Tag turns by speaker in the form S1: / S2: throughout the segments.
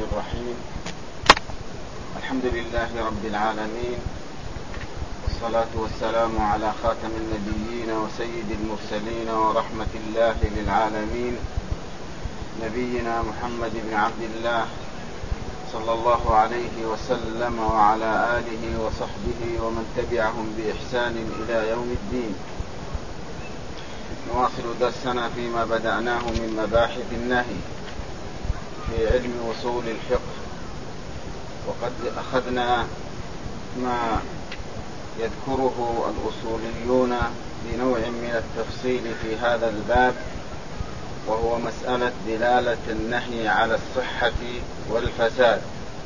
S1: الرحيم. الحمد لله رب العالمين، والصلاة والسلام على خاتم النبيين وسيد المرسلين ورحمة الله للعالمين، نبينا محمد بن عبد الله صلى الله عليه وسلم وعلى آله وصحبه ومن تبعهم بإحسان إلى يوم الدين. نواصل درسنا فيما بدأناه من مباحث النهي في علم وصول الفقه، وقد أخذنا ما يذكره الأصوليون بنوع من التفصيل في هذا الباب، وهو مسألة دلالة النهي على الصحة والفساد،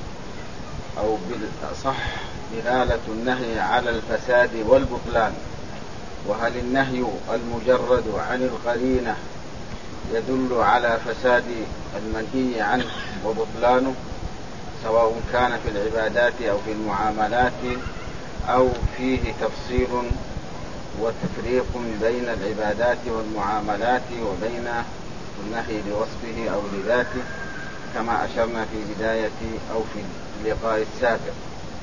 S1: أو بالأصح دلالة النهي على الفساد والبطلان. وهل النهي المجرد عن القرينة يدل على فساد المنهي عنه وبطلانه، سواء كان في العبادات أو في المعاملات، أو فيه تفصيل وتفريق بين العبادات والمعاملات وبين النهي لوصفه أو لذاته، كما أشرنا في بداية أو في اللقاء السابق.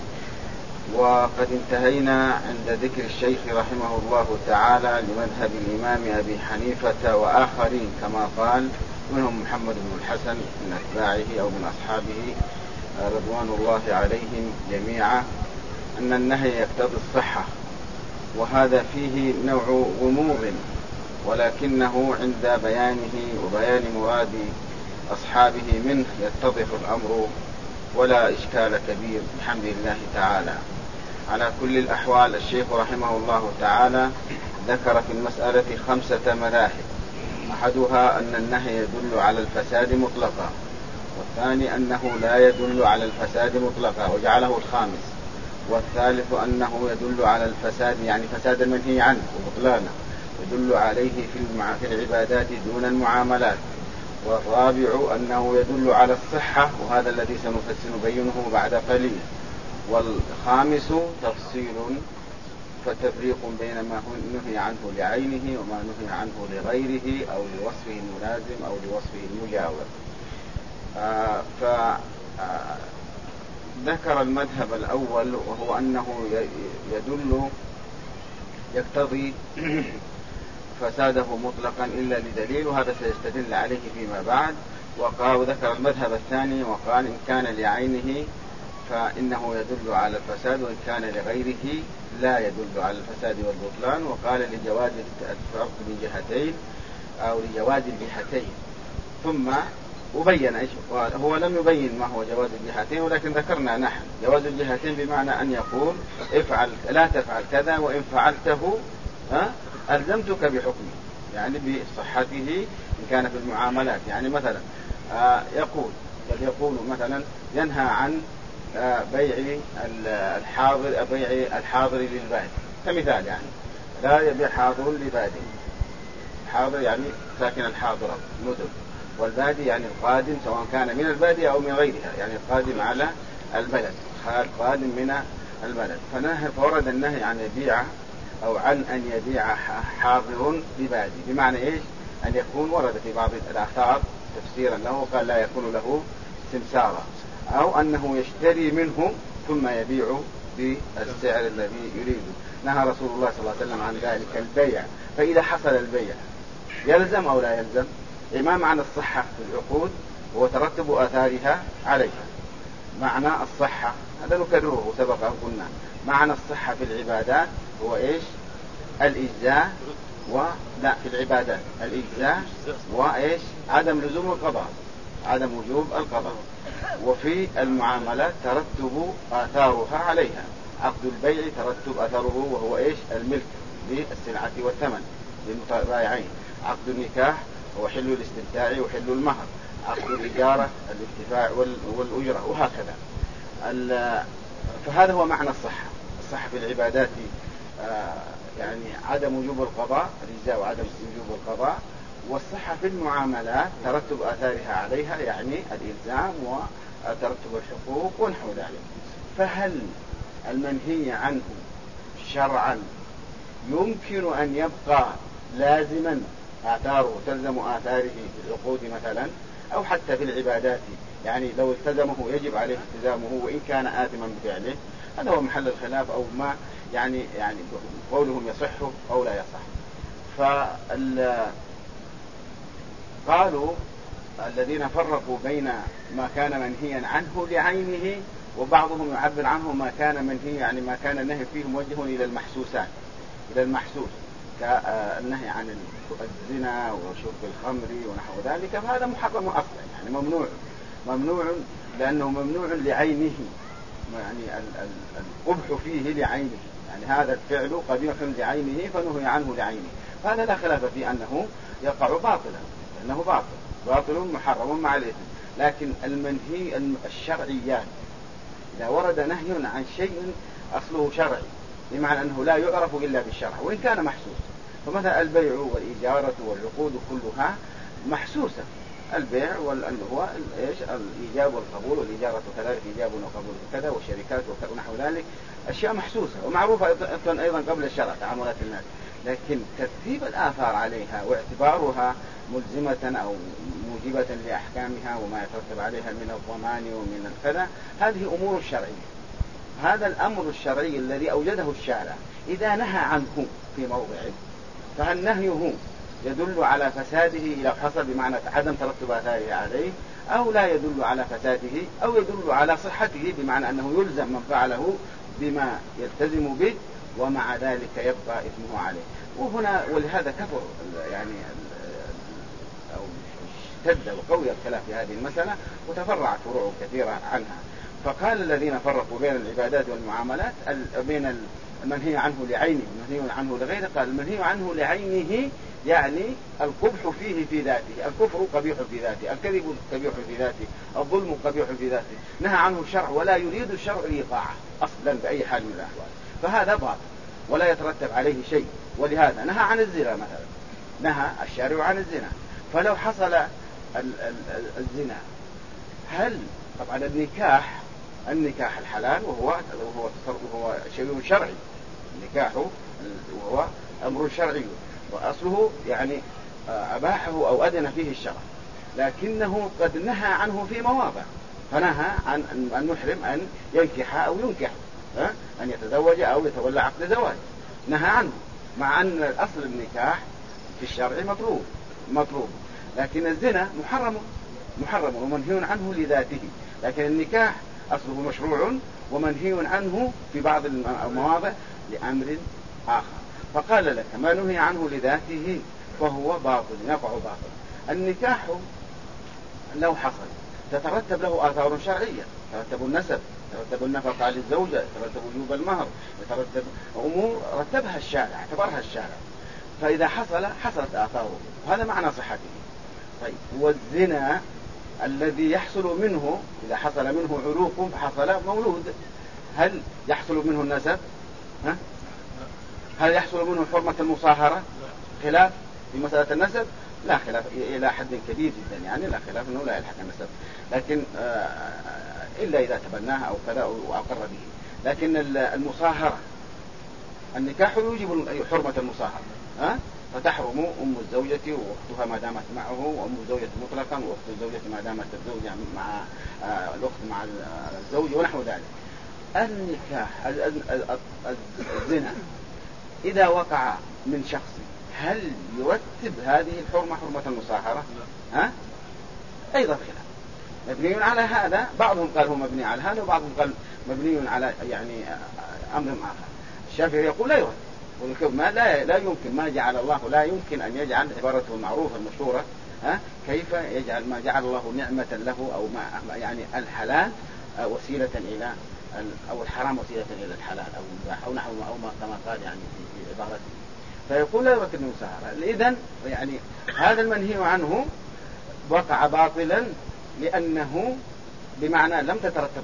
S1: وقد انتهينا عند ذكر الشيخ رحمه الله تعالى لمذهب الإمام أبي حنيفة وآخرين كما قال، منهم محمد بن الحسن من أتباعه أو من أصحابه رضوان الله عليهم جميعا، أن النهي يقتضي الصحة، وهذا فيه نوع غموض، ولكنه عند بيانه وبيان مراد أصحابه منه يتضح الأمر ولا إشكال كبير بحمد الله تعالى. على كل الأحوال الشيخ رحمه الله تعالى ذكر في المسألة 5 مذاهب، أحدها أن النهي يدل على الفساد مطلقا، والثاني أنه لا يدل على الفساد مطلقا وجعله الخامس، والثالث أنه يدل على الفساد يعني فساد المنهي عنه وبطلانه يدل عليه في العبادات دون المعاملات، والرابع أنه يدل على الصحة، وهذا الذي سنبينه بعد قليل، والخامس تفصيل فتفريق بين ما نهي عنه لعينه وما نهي عنه لغيره أو لوصفه الملازم أو لوصفه المجاور. فذكر المذهب الأول، وهو أنه يقتضي فساده مطلقا إلا لدليل، وهذا سيستدل عليه فيما بعد. وذكر المذهب الثاني وقال إن كان لعينه فإنه يدل على الفساد، وإن كان لغيره لا يدل على الفساد والبطلان، وقال لجواز الفرق من جهتين أو لجواز الجهتين. ثم وبين هو لم يبين ما هو جواز الجهتين، ولكن ذكرنا نحن جواز الجهتين بمعنى أن يقول افعل لا تفعل كذا، وإن فعلته ألزمتك بحكمه، يعني بصحته إن كان في المعاملات. يعني مثلا يقول مثلا ينهى عن بيع الحاضر للبادي كمثال، يعني لا يبيع حاضر لبادي. حاضر يعني ساكن الحاضرة مدن، والبادي يعني القادم سواء كان من البادية أو من غيرها، يعني القادم على البلد، القادم من البلد. فورد النهي عن يبيع أو عن أن يبيع حاضر لبادي، بمعنى إيش؟ أن يكون ورد في بعض الآثار تفسيرا له قال لا يكون له سمسارة، أو أنه يشتري منه ثم يبيع بالسعر الذي يريده. نهى رسول الله صلى الله عليه وسلم عن ذلك البيع. فإذا حصل البيع يلزم أو لا يلزم؟ إمام عن الصحة في العقود وترتب آثارها عليها. معنى الصحة هذا نكرره سبق أن قلنا، معنى الصحة في العبادات هو إيش؟ الإجزاء لا في العبادات الإجزاء وإيش؟ عدم لزوم القضاء، عدم وجوب القضاء. وفي المعاملات ترتب آثارها عليها. عقد البيع ترتب آثاره وهو إيش؟ الملك للسلعة والثمن للمتبايعين. عقد النكاح هو حل الاستمتاع وحل المهر. عقد الإجارة الانتفاع والأجرة، وهكذا. فهذا هو معنى الصحة في العبادات، يعني عدم وجوب القضاء، الإجزاء وعدم وجوب القضاء. والصحة في المعاملات ترتب آثارها عليها، يعني الإلزام وترتب الحقوق ونحو ذلك. فهل المنهي عنه شرعا يمكن أن يبقى لازما آثاره تلزم آثاره في العقود مثلا، أو حتى في العبادات يعني لو التزمه يجب عليه التزامه وإن كان آثما بفعله. هذا هو محل الخلاف أو ما يعني قولهم يصح أو لا يصح. قالوا الذين فرقوا بين ما كان منهيا عنه لعينه، وبعضهم يعبر عنه ما كان منهي يعني ما كان النهي فيه موجه إلى المحسوسات، إلى المحسوس، كالنهي عن الزنا وشرب الخمر ونحو ذلك، فهذا محرم أصلا يعني ممنوع لأنه ممنوع لعينه، يعني القبح فيه لعينه، يعني هذا الفعل قبيح لعينه فنهي عنه لعينه، فهذا لا خلاف في أنه يقع باطلا، أنه باطل محرم مع الإثم. لكن المنهي الشرعيات إذا ورد نهي عن شيء أصله شرعي بمعنى أنه لا يعرف إلا بالشرع وإن كان محسوس، فمثلا البيع والإجارة والعقود كلها محسوسة، البيع هو الإيجاب والقبول، والإجارة كذلك إيجاب وقبول كذا، والشركات ونحو ذلك أشياء محسوسة ومعروفة أيضا قبل الشرع تعاملات الناس، لكن ترتيب الآثار عليها واعتبارها ملزمة أو موجبة لأحكامها وما يترتب عليها من الضمان ومن الكذا، هذه أمور شرعية. هذا الأمر الشرعي الذي أوجده الشارع إذا نهى عنه في موضعه، فهل نهيه يدل على فساده لو حصل بمعنى عدم ترتب آثاره عليه، أو لا يدل على فساده، أو يدل على صحته بمعنى أنه يلزم من فعله بما يلتزم به ومع ذلك يبقى إثمه عليه. وهنا ولهذا كثر يعني أو اشتد وقوي الخلاف في هذه المسألة وتفرعت فروع كثيرة عنها. فقال الذين فرقوا بين العبادات والمعاملات بين المنهي عنه لعينه والمنهي عنه لغيره، قال المنهي عنه لعينه يعني القبح فيه في ذاته، الكفر قبيح في ذاته، الكذب قبيح في ذاته، الظلم قبيح في ذاته، نهى عنه الشرع ولا يريد الشرع إيقاعه أصلا بأي حال من الأحوال، فهذا باطل ولا يترتب عليه شيء. ولهذا نهى عن الزنا مثلا، نهى الشارع عن الزنا، فلو حصل الزنا هل طبعا النكاح الحلال وهو شيء شرعي، النكاح وهو أمر شرعي وأصله يعني أباحه أو أذن فيه الشرع، لكنه قد نهى عنه في مواضع، فنهى عن المحرم أن ينكح أو ينكح، أن يتزوج أو يتولى عقد زواج، نهى عنه، مع أن الأصل النكاح في الشرع مطلوب، لكن الزنا محرم ومنهي عنه لذاته، لكن النكاح أصله مشروع ومنهي عنه في بعض المواضع لأمر آخر. فقال لك ما نهي عنه لذاته فهو باطل، يقع باطل. النكاح لو حصل تترتب له آثار شرعية، ترتب النسب، يترتب النفقة على الزوجة، يترتب وجوب المهر، يترتب أمور رتبها الشارع، اعتبرها الشارع، فإذا حصلت آثاره، وهذا معنى صحته. طيب والزنا الذي يحصل منه إذا حصل منه علوق فحصل مولود، هل يحصل منه النسب؟ هل يحصل منه حرمة المصاهرة؟ خلاف في مسألة النسب، لا خلاف إلى حد كبير جدا، يعني لا خلاف أنه لا يلحق النسب، لكن إلا إذا تبناها أو كذا وأقر به. لكن المصاهرة النكاح يوجب حرمة المصاهرة، فتحرم أم الزوجة وأختها ما دامت معه، وأم الزوجة مطلقا وأخت الزوجة ما دامت الزوجة مع الأخت مع الزوج ونحو ذلك. النكاح الزنا إذا وقع من شخص هل يرتب هذه الحرمة حرمة المصاهرة؟ أيضا خلاف مبني على هذا، بعضهم قال هو مبني على هذا وبعضهم قال مبني على يعني أمر آخر. الشافعي يقول لا يرتب، ويقول لا يمكن ما جعل الله، لا يمكن أن يجعل عبارته المعروفة المشهورة، كيف يجعل ما جعل الله نعمة له أو ما يعني الحلال وسيلة إلى أو الحرام وسيلة إلى الحلال أو المباح أو نحو أو ما كما قال يعني في عبارته. فيقول لا يرتب المساهرة. إذن يعني هذا المنهي عنه وقع باطلا لأنه بمعنى لم تترتب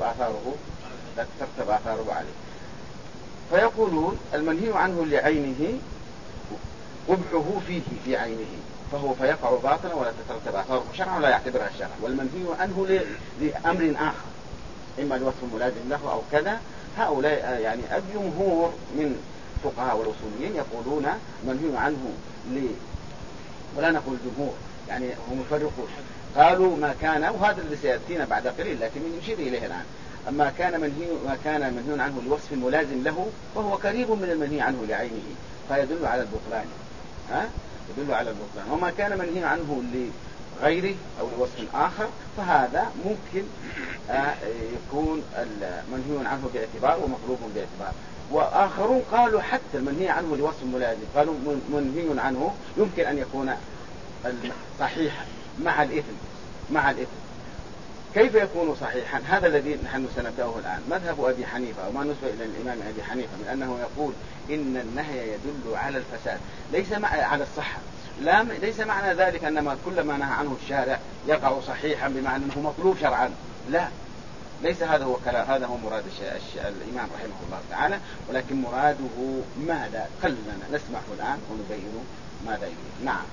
S1: آثاره عليه. فيقولون المنهي عنه لعينه قبحه فيه في عينه فيقع باطلا ولا تترتب آثاره شرعا ولا يعتبرها الشرع، والمنهي عنه لأمر آخر إما الوصف ملازم له أو كذا. هؤلاء يعني الجمهور من فقهاء والأصوليين يقولون منهي عنه ولا نقول جمهور يعني هم يفرقون، قالوا ما كان، وهذا اللي سيأتينا بعد قليل لكن نشير إليه الآن، ما كان منهي عنه لوصف ملازم له فهو قريب من المنهي عنه لعينه فيدل على البطلان، يدل على البطلان. وما كان منهي عنه لغيره أو لوصف آخر فهذا ممكن يكون المنهي عنه باعتبار ومطلوب باعتبار. وآخرون قالوا حتى المنهي عنه لوصف ملازم قالوا منهي عنه يمكن أن يكون صحيحا مع الإثم. كيف يكون صحيحا؟ هذا الذي نحن سنبدأه الآن. مذهب أبي حنيفة وما نسبة إلى الإمام أبي حنيفة من أنه يقول إن النهي يدل على الفساد ليس على الصحة. ليس معنى ذلك أن كل ما نهى عنه الشارع يقع صحيحا بمعنى أنه مطلوب شرعا، لا، ليس هذا هو كلام، هذا هو مراد الإمام رحمه الله تعالى، ولكن مراده ماذا؟ خلنا نسمعه الآن ونبين ماذا يريد. نعم.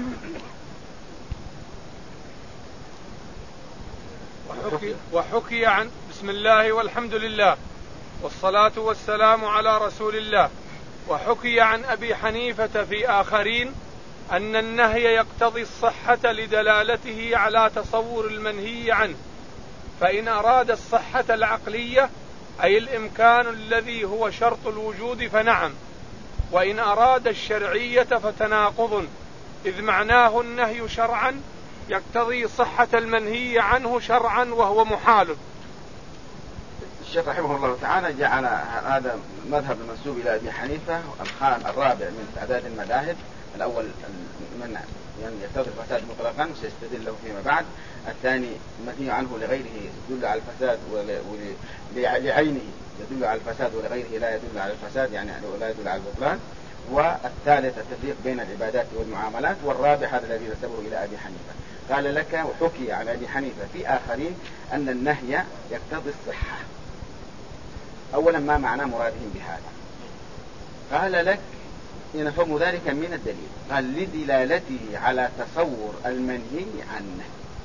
S2: وحكي عن بسم الله والحمد لله والصلاة والسلام على رسول الله. وحكي عن أبي حنيفة في آخرين أن النهي يقتضي الصحة لدلالته على تصور المنهي عنه، فإن أراد الصحة العقلية أي الإمكان الذي هو شرط الوجود فنعم، وإن أراد الشرعية فتناقض، إذ معناه النهي شرعا يقتضي صحة المنهي عنه شرعا وهو محال.
S1: الشيخ رحمه الله تعالى جعل هذا مذهب المنسوب إلى أبي حنيفة الرابع من تعداد المذاهب. الأول من يعني يقتضي الفساد مطلقا وسيستدل له فيما بعد. الثاني المنهي عنه لغيره يدل على الفساد لعينه يدل على الفساد ولغيره لا يدل على الفساد يعني لا يدل على البطلان. والثالث التفريق بين العبادات والمعاملات. والرابع هذا الذي نسبه إلى أبي حنيفة. قال لك وحكي عن أبي حنيفة في آخرين أن النهي يقتضي الصحة. أولا ما معنى مرادهم بهذا؟ قال لك ينفهم ذلك من الدليل. قال لدلالته على تصور المنهي عنه.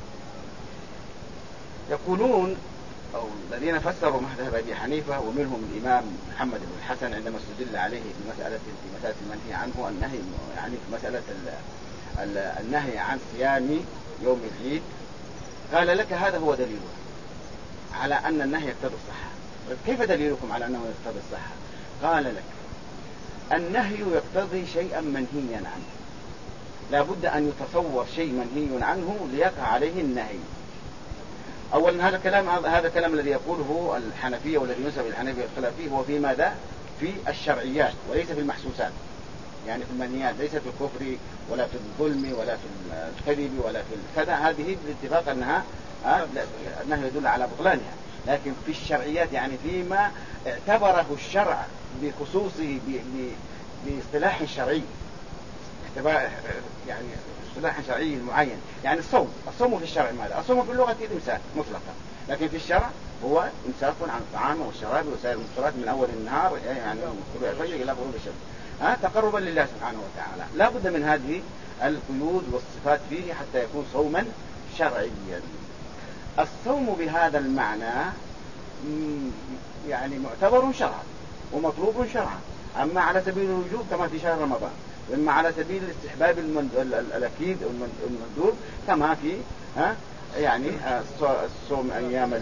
S1: يقولون أو الذين فسروا مذهب أبي حنيفة ومنهم الإمام محمد بن الحسن عندما استدل عليه في مسألة المنهي عنه النهي يعني في مسألة النهي عن صيام يوم العيد، قال لك هذا هو دليله على أن النهي يقتضي الصحة. كيف دليلكم على أنه يقتضي الصحة؟ قال لك النهي يقتضي شيئا منهيا عنه، لا بد أن يتصور شيء منهي عنه ليقع عليه النهي. أولا هذا الكلام الذي يقوله الحنفية والذي ينسب الحنفية الخلافية هو في ماذا؟ في الشرعيات وليس في المحسوسات، يعني في المنهيات، ليس في الكفر ولا في الظلم ولا في الكذب ولا في كذا. هذه بالاتفاق أنها النهي يدل على بطلانها. لكن في الشرعيات يعني فيما اعتبره الشرع بخصوصه باصطلاح شرعي، يعني اصطلاح شرعي معين. يعني الصوم في الشرع ماذا؟ الصوم في اللغة الإمساك مطلقا، لكن في الشرع هو إمساك عن الطعام والشراب وسائر المفطرات من أول النهار يعني من طلوع الفجر إلى غروب الشمس تقربا لله سبحانه وتعالى. لا بد من هذه القيود والصفات فيه حتى يكون صوما شرعيا. الصوم بهذا المعنى يعني معتبر شرعا ومطلوب شرعا، أما على سبيل الوجوب كما في شهر رمضان، وإما على سبيل الاستحباب الأكيد المندوب كما في يعني الصوم أيام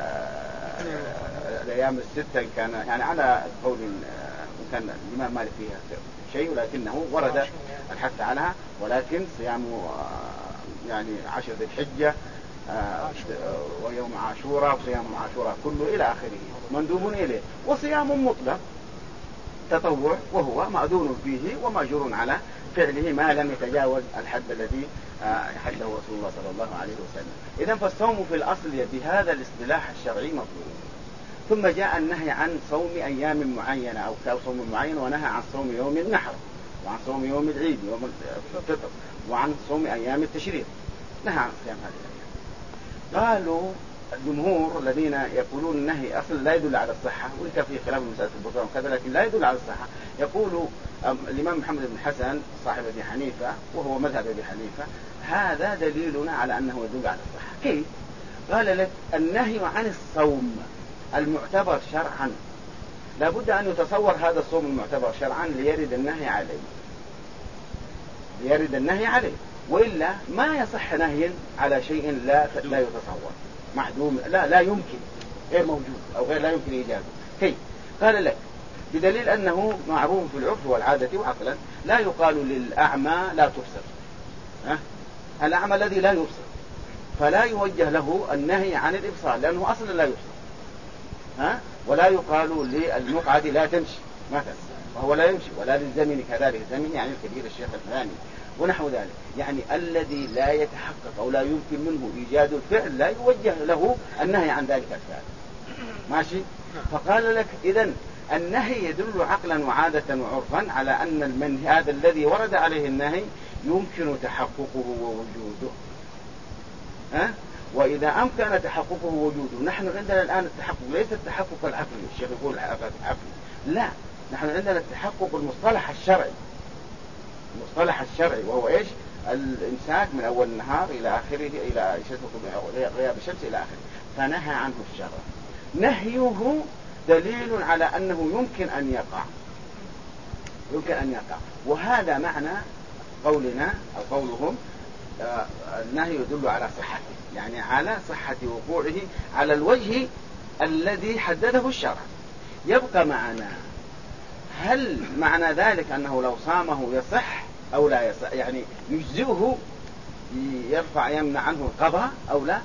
S1: الأيام الستة كان يعني على قول كان الإمام مالك فيها شيء ولكنه ورد الحث عنها، ولكن صيام يعني 10 ذي الحجة ويوم عاشوراء وصيام عاشوراء كله إلى آخره مندوب إليه، وصيام مطلق تطوع وهو مأذون فيه ومأجور على فعله ما لم يتجاوز الحد الذي حده رسول الله صلى الله عليه وسلم. إذن فالصوم في الأصل بهذا الاصطلاح الشرعي مطلوب. ثم جاء النهي عن صوم أيام معينة أو صوم معين، ونهى عن صوم يوم النحر وعن صوم يوم العيد يوم الفطر وعن صوم أيام التشريق، نهى عن صيام هذه الأيام. قالوا الجمهور الذين يقولون النهي أصلا لا يدل على الصحة، وإذا في خلاف مسألة البطلان وكذا لكن لا يدل على الصحة، يقول الإمام محمد بن الحسن صاحب أبي حنيفة وهو مذهب أبي حنيفة هذا دليلنا على أنه يدل على الصحة. كيف؟ قال لك النهي عن الصوم المعتبر شرعا لا بد أن يتصور هذا الصوم المعتبر شرعا ليرد النهي عليه، وإلا ما يصح نهي على شيء لا يتصور، معدوم، لا يمكن، غير موجود أو غير لا يمكن إيجاده. كيف؟ قال لك بدليل أنه معروف في العرف والعادة وعقلا لا يقال للأعمى لا تبصر، الأعمى الذي لا يبصر فلا يوجه له النهي عن الإبصار لأنه أصلا لا يبصر، ولا يقال للمقعد لا تمشي مثلا وهو لا يمشي، ولا للزمن كذلك، الزمن يعني الكبير الشيخ الفلاني ونحو ذلك. يعني الذي لا يتحقق أو لا يمكن منه إيجاد الفعل لا يوجه له النهي عن ذلك الفعل. ماشي؟ فقال لك إذن النهي يدل عقلا وعادة وعرفا على أن المنهي هذا الذي ورد عليه النهي يمكن تحققه ووجوده، وإذا أمكن تحققه ووجوده. نحن عندنا الآن التحقق ليس التحقق العقلي، الشيخ يقول العقلي، لا، نحن عندنا التحقق المصطلح الشرعي، المصطلح الشرعي وهو إيش؟ الإمساك من أول النهار إلى آخره، إلى غياب الشمس إلى آخره، فنهى عنه الشرع. نهيه دليل على أنه يمكن أن يقع، وهذا معنى قولنا أو قولهم النهي يدل على صحته، يعني على صحة وقوعه على الوجه الذي حدده الشرع. يبقى معنا هل معنى ذلك أنه لو صامه يصح أو لا يصح، يعني يجزئه يمنع عنه القضاء أو لا؟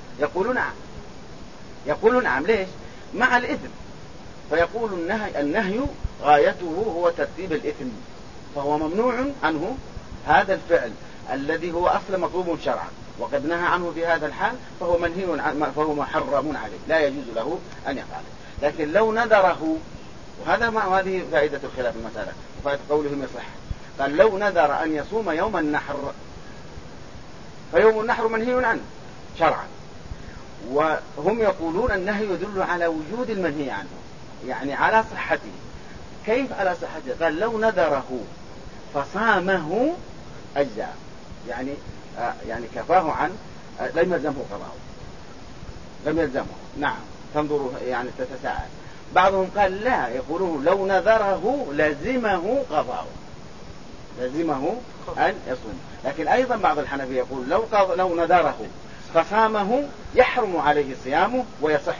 S1: يقول نعم. ليش؟ مع الإثم، فيقول النهي غايته هو ترتيب الإثم، فهو ممنوع عنه هذا الفعل الذي هو أصلا مطلوب شرعا، وقد نهى عنه في هذا الحال فهو منهي عنه، فهو محرم عليه، لا يجوز له أن يفعله. لكن لو نذره، وهذه فائدة الخلاف المسألة، فائدة قولهم يصح، قال لو نذر أن يصوم يوم النحر، فيوم النحر منهي عنه شرعا، وهم يقولون النهي يدل على وجود المنهي عنه، يعني على صحته. كيف على صحته؟ قال لو نذره فصامه أجزاء، يعني كفاه عن، لم يلزمه قضاءه، لم يلزمه. نعم، تنظروا يعني تتساءل. بعضهم قال لا، يقولون لو نذره لزمه قضاءه، لزمه أن يصوم. لكن أيضا بعض الحنفية يقول لو نذره فصامه يحرم عليه صيامه ويصح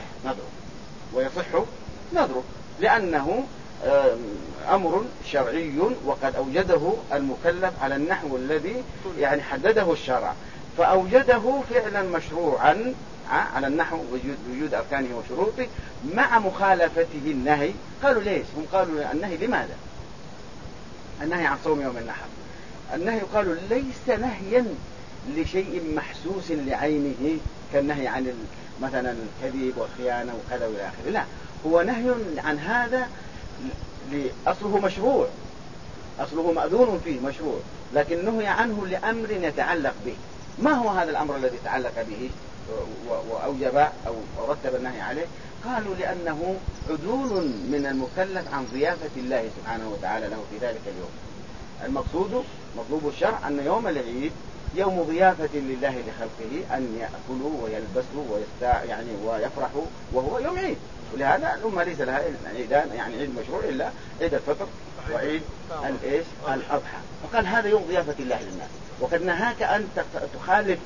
S1: نذره، لأنه أمر شرعي وقد أوجده المكلف على النحو الذي يعني حدده الشرع، فأوجده فعلا مشروعا على النحو وجود أركانه وشروطه مع مخالفته النهي. قالوا ليش؟ هم قالوا النهي لماذا؟ النهي عن صوم يوم النحر، النهي قالوا ليس نهيا لشيء محسوس لعينه كالنهي عن مثلا الكذب والخيانة وكذا والى آخره، لا، هو نهي عن هذا أصله مشروع، أصله مأذون فيه مشروع، لكن نهي عنه لأمر يتعلق به. ما هو هذا الأمر الذي تعلق به وأوجب أو رتب النهي عليه؟ قالوا لأنه عدول من المكلف عن ضيافة الله سبحانه وتعالى له في ذلك اليوم. المقصود مطلوب الشرع أن يوم العيد يوم ضيافة لله لخلقه، أن يأكلوا ويلبسوا يعني ويفرحوا، وهو يوم عيد. ولهذا الأمة ليس لها عيدان، يعني عيد مشروع إلا عيد الفطر وعيد الأضحى. فقال هذا يوم ضيافة الله للناس، وقد نهاك أن تخالف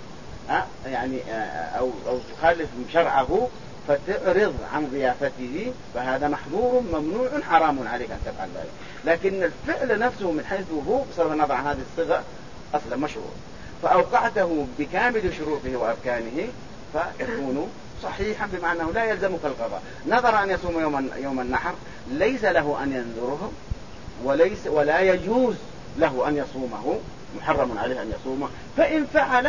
S1: أو تخالف شرعه فتعرض عن ضيافته، فهذا محظور ممنوع حرام عليك أن تفعل ذلك. لكن الفعل نفسه من حيث هو بصرف النظر عن هذه الصيغة أصلا مشروع، فأوقعته بكامل شروطه وأركانه فيكون صحيحا، بمعنى أنه لا يلزمك القضاء. نظر أن يصوم يوم النحر ليس له أن ينذره، ولا يجوز له أن يصومه، محرم عليه أن يصومه، فإن فعل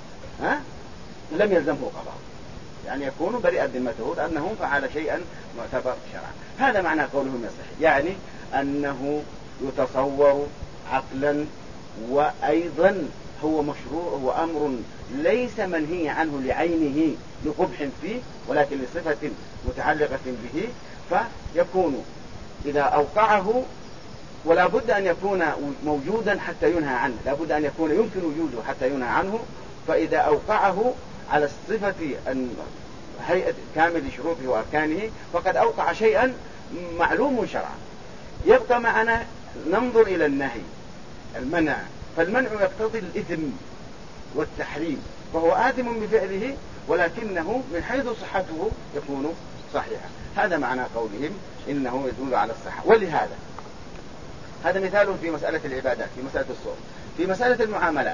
S1: لم يلزمه قضاء، يعني يكون بريئا ذمته لأنه فعل شيئا معتبر شرعا. هذا معنى قولهم يصح، يعني أنه يتصور عقلا، وأيضا هو مشروع، هو أمر ليس منهي عنه لعينه لقبح فيه، ولكن لصفة متعلقة به، فيكون إذا أوقعه ولا بد أن يكون موجودا حتى ينهى عنه، لا بد أن يكون يمكن وجوده حتى ينهى عنه. فإذا أوقعه على الصفة هيئة كامل شروطه وأركانه فقد أوقع شيئا معلوم شرعا. يبقى معنا ننظر إلى النهي، المنع، فالمنع يقتضي الإثم، والتحريم، فهو آثم بفعله ولكنه من حيث صحته يكون صحيحا. هذا معنى قولهم إنه يدل على الصحة. ولهذا هذا مثال في مسألة العبادات، في مسألة الصوم. في مسألة المعاملات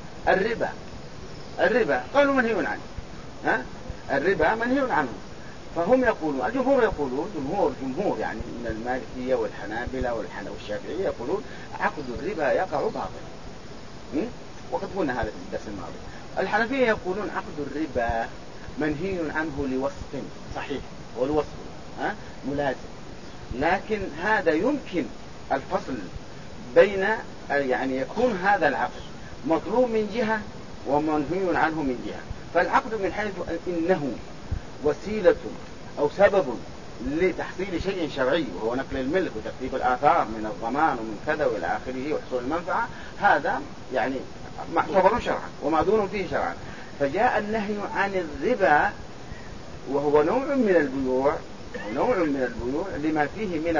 S1: الربا قالوا منهي عنه، الربا منهي عنه. فهم يقولون، الجمهور يقولون، جمهور يعني من المالكية والحنابلة والشافعية يقولون عقد الربا يقع باطل، وقد قلنا هذا في الدرس الماضي. الحنفية يقولون عقد الربا منهي عنه لوصف صحيح، والوصف ملازم، لكن هذا يمكن الفصل بين، يعني يكون هذا العقد مطلوب من جهة ومنهي عنه من جهة. فالعقد من حيث إنه وسيلة أو سبب لتحصيل شيء شرعي، وهو نقل الملك وترتيب الآثار من الضمان ومن كذا وإلى آخره وحصول المنفعة، هذا يعني معتبر شرعا ومأذون فيه شرعا. فجاء النهي عن الربا وهو نوع من البيوع لما فيه من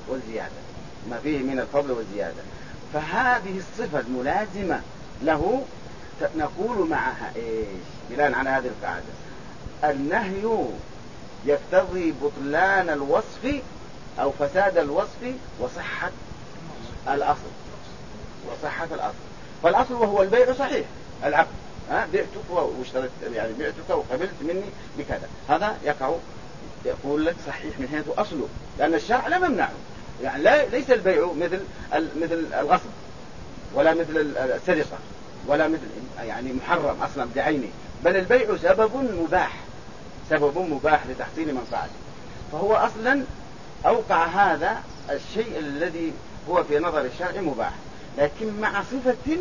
S1: الفضل والزيادة، فهذه الصفة الملازمة له نقول معها إيش بناء على هذه القاعدة؟ النهي يقتضي بطلان الوصف أو فساد الوصف وصحة الأصل. فالأصل وهو البيع صحيح، العقد بعتك واشتريت، يعني بعتك وقبلت مني بكذا، هذا يقول لك صحيح من حيث أصله، لأن الشرع لا ممنعه، يعني ليس البيع مثل الغصب ولا مثل السرقة ولا مثل يعني محرم أصلا بعينه، بل البيع سبب مباح لتحصيل منفعته. فهو أصلا أوقع هذا الشيء الذي هو في نظر الشرع مباح، لكن مع صفة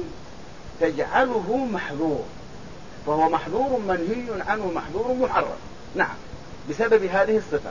S1: تجعله محظور، فهو محظور منهي عنه، محظور محرم، نعم، بسبب هذه الصفة.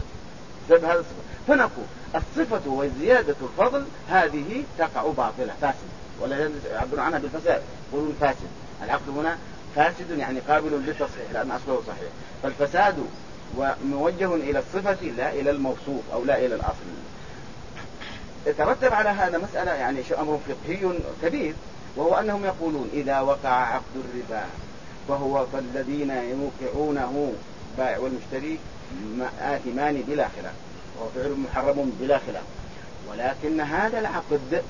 S1: فنقول الصفة والزيادة الفضل هذه تقع باطلة فاسد، ولا يعبر عنها بالفساد، يقولون فاسد. العقد هنا فاسد يعني قابل للتصحيح لأن أصله صحيح، فالفساد موجه إلى الصفة لا إلى الموصوف أو لا إلى الأصل. يترتب على هذا مسألة يعني أمر فقهي كبير، وهو أنهم يقولون إذا وقع عقد الربا فالذين يوقعونه بائع والمشتري آثمان بلا خلاف، وهو فعل محرم بلا خلاف، ولكن هذا العقد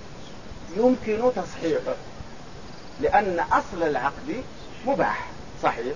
S1: يمكن تصحيحه لأن أصل العقد مباح صحيح،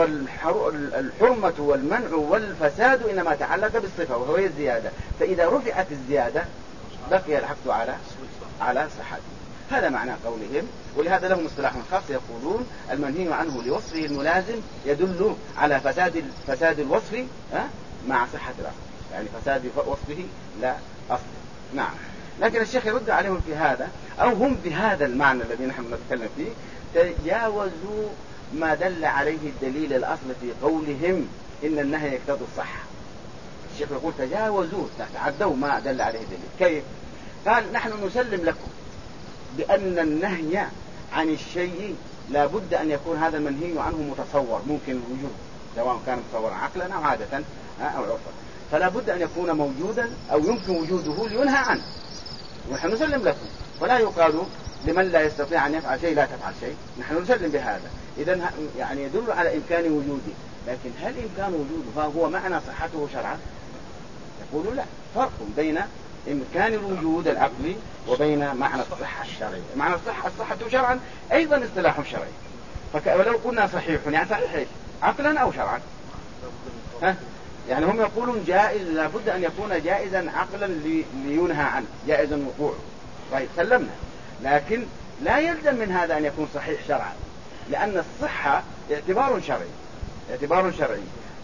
S1: والحرمة والمنع والفساد إنما تعلق بالصفة وهو الزيادة، فإذا رفعت الزيادة بقي العقد على صحته. هذا معنى قولهم. ولهذا لهم اصطلاح خاص يقولون المنهي عنه لوصفه الملازم يدل على فساد الوصف مع صحة الأصل، يعني فساد وصفه لا أصل. نعم، لكن الشيخ يرد عليهم في هذا، أو هم بهذا المعنى الذي نحن نتكلم فيه تجاوزوا ما دل عليه الدليل الأصل في قولهم إن النهي يقتضي الصحة. الشيخ يقول تجاوزوا، تعدوا ما دل عليه الدليل. كيف؟ قال نحن نسلم لكم بأن النهي عن الشيء لا بد أن يكون هذا المنهي عنه متصور، ممكن الوجود، سواء كان متصورا عقلا أو عادة أو عرفا، فلا بد أن يكون موجودا أو يمكن وجوده لينهى عنه، ونحن نسلم لكم. ولا يقال لمن لا يستطيع أن يفعل شيء لا تفعل شيء، نحن نسلم بهذا. إذن يعني يدل على إمكان وجوده، لكن هل إمكان وجوده فهو معنى صحته شرعا؟ يقول لا، فرق بين إمكان الوجود العقلي وبين معنى الصحة الشرعي. معنى الصحة شرعا أيضا اصطلاح شرعي، فلو قلنا صحيح يعني صحيح إيش؟ عقلا أو شرعا؟ يعني هم يقولون جائز، لابد أن يكون جائزا عقلا لينهى عنه، جائزا وقوعه، طيب سلمنا، لكن لا يلزم من هذا أن يكون صحيح شرعا، لأن الصحة اعتبار شرعي،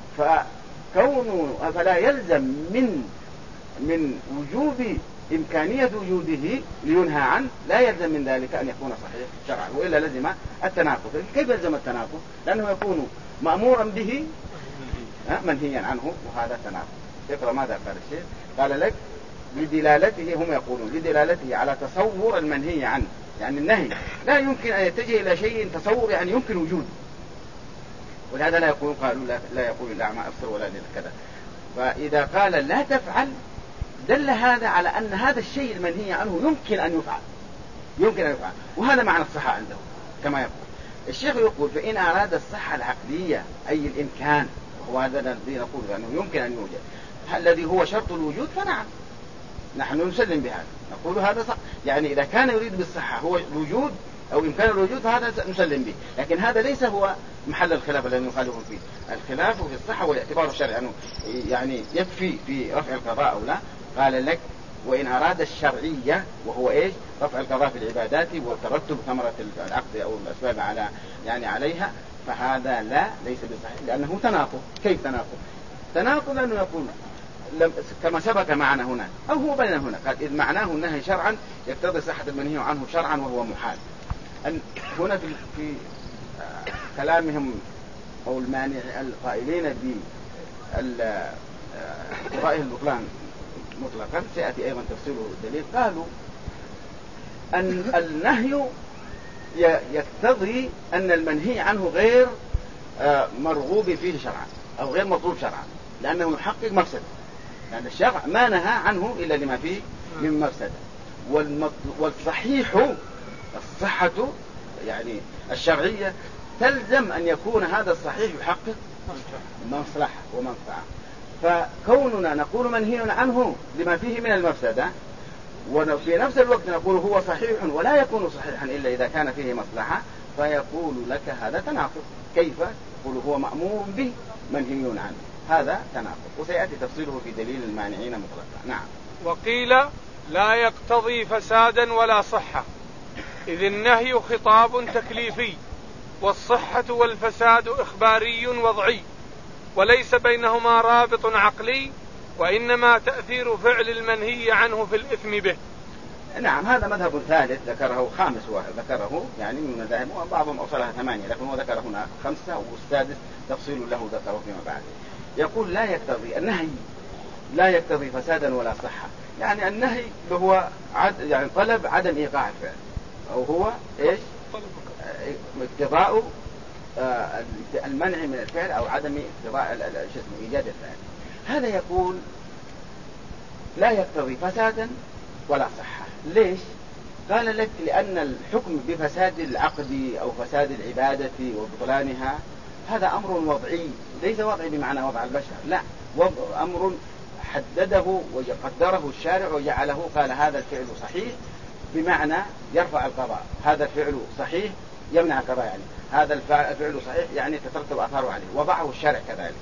S1: فلا يلزم من وجوب إمكانية وجوده لينهى عنه، لا يلزم من ذلك أن يكون صحيح شرعا، وإلا لزم التناقض. كيف يلزم التناقض؟ لأنه يكون مأمورا به منهيا عنه، وهذا تناقض. اقرأ ماذا قال الشيخ؟ قال لك لدلالته، هم يقولون لدلالته على تصور المنهي عنه، يعني النهي لا يمكن أن يتجه إلى شيء تصور يعني يمكن وجوده، ولهذا لا يقول قالوا لا يقول الأعمى أبصر ولا كذا. فإذا قال لا تفعل دل هذا على أن هذا الشيء المنهي عنه يمكن أن يفعل، وهذا معنى الصحة عنده كما يقول. الشيخ يقول فإن أراد الصحة العقلية أي الإمكان، وهذا الذي نقول أنه يمكن أن يوجد الذي هو شرط الوجود، فنعم نحن نسلم بهذا، نقول هذا صح. يعني إذا كان يريد بالصحة هو الوجود أو إمكان الوجود فهذا نسلم به، لكن هذا ليس هو محل الخلاف الذي نخالفه فيه. الخلاف في الصحة والاعتبار الشرعي، أنه يعني يكفي في رفع القضاء أو لا. قال لك وإن أراد الشرعية وهو إيش؟ رفع القضاء في العبادات وترتب ثمرة العقد أو الأسباب على يعني عليها، فهذا لا ليس بصحيح، لأنه تناقض. كيف تناقض؟ تناقض لأنه يقول كما سبق معنا هنا أو هو بين هنا، قال إذ معناه النهي شرعا يقتضي صحة المنهي عنه شرعا وهو محال. هنا في كلامهم أو المانع القائلين برأي البطلان مطلقا، سيأتي أيضا تفصيله الدليل، قالوا أن النهي يقتضي أن المنهي عنه غير مرغوب فيه شرعا أو غير مطلوب شرعا، لأنه يحقق مفسدة، لأن الشرع ما نهى عنه إلا لما فيه من مفسدة. والصحيح الصحة يعني الشرعية تلزم أن يكون هذا الصحيح يحقق مصلحة ومنفعة. فكوننا نقول منهي عنه لما فيه من المفسدة، وفي نفس الوقت نقول هو صحيح ولا يكون صحيحا إلا إذا كان فيه مصلحة، فيقول لك هذا تناقض. كيف يقول هو مأمور به منهي عنه؟ هذا تناقض، وسيأتي تفصيله في دليل المانعين مطلقا. نعم.
S2: وقيل لا يقتضي فسادا ولا صحة، إذ النهي خطاب تكليفي والصحة والفساد إخباري وضعي، وليس بينهما رابط عقلي، وإنما تأثير فعل المنهي عنه في الإثم به.
S1: نعم، هذا مذهب ثالث ذكره، خامس واحد ذكره يعني من المذاهب، وبعضهم أوصلها 8، لكن هو ذكر هنا 5، والسادس تفصيل له ذكره فيما بعد. يقول لا يقتضي النهي لا يقتضي فسادا ولا صحة، يعني النهي هو يعني طلب عدم إيقاع الفعل، أو هو إيش؟ اقتضاء المنع من الفعل أو عدم اقتضاء إيجاد الفعل. هذا يقول لا يقتضي فسادا ولا صحة. ليش؟ قال لك لأن الحكم بفساد العقد أو فساد العبادة وبطلانها هذا أمر وضعي، ليس وضعي بمعنى وضع البشر، لا، أمر حدده وقدره الشارع وجعله، قال هذا الفعل صحيح بمعنى يرفع القضاء، هذا الفعل صحيح يمنع القضاء، يعني هذا الفعل صحيح يعني تترتب آثاره عليه، وضعه الشارع كذلك.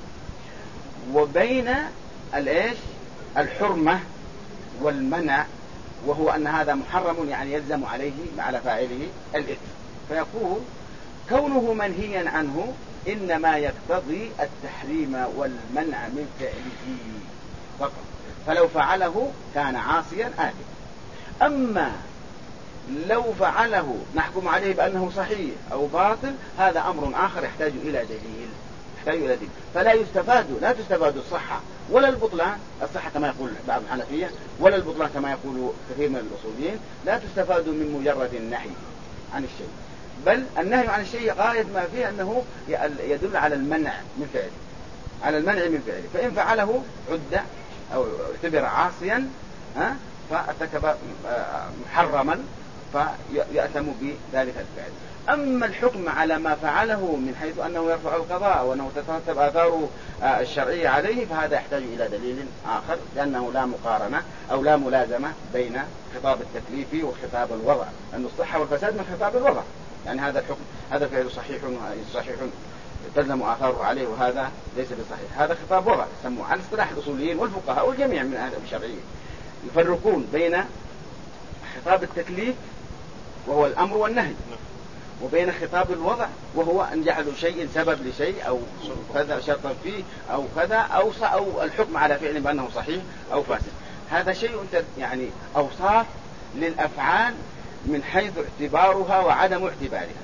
S1: وبين الإيش؟ الحرمة والمنع، وهو أن هذا محرم يعني يلزم عليه على فاعله الإثم. فيقول كونه منهيا عنه إنما يقتضي التحريم والمنع من فعله فقط، فلو فعله كان عاصيا آثما. أما لو فعله نحكم عليه بأنه صحيح أو باطل، هذا أمر آخر يحتاج إلى دليل. فلا يستفاد، لا تستفاد الصحة ولا البطلان، الصحة كما يقول بعض الحنفية ولا البطلان كما يقول كثير من الأصوليين، لا تستفاد من مجرد النهي عن الشيء، بل النهي عن الشيء غاية ما فيه أنه يدل على المنع من فعله، على المنع من فعله. فإن فعله عد أو اعتبر عاصيا فارتكب محرما فيأثم بذلك الفعل. أما الحكم على ما فعله من حيث أنه يرفع القضاء وأنه تترتب آثاره الشرعية عليه، فهذا يحتاج إلى دليل آخر، لأنه لا مقارنة أو لا ملازمة بين خطاب التكليف وخطاب الوضع، أن الصحة والفساد من خطاب الوضع، يعني هذا الحكم هذا فعل صحيح تلزم آثاره عليه، وهذا ليس بصحيح، هذا خطاب وضع يسموه على اصطلاح الأصوليين والفقهاء والجميع من أهل الشرعية، يفرقون بين خطاب التكليف وهو الأمر والنهي، وبين خطاب الوضع وهو أن جعلوا شيء سبب لشيء أو كذا شرطا فيه أو كذا أو الحكم على فعل بأنه صحيح أو فاسد. هذا شيء يعني أوصاف للأفعال من حيث اعتبارها وعدم اعتبارها،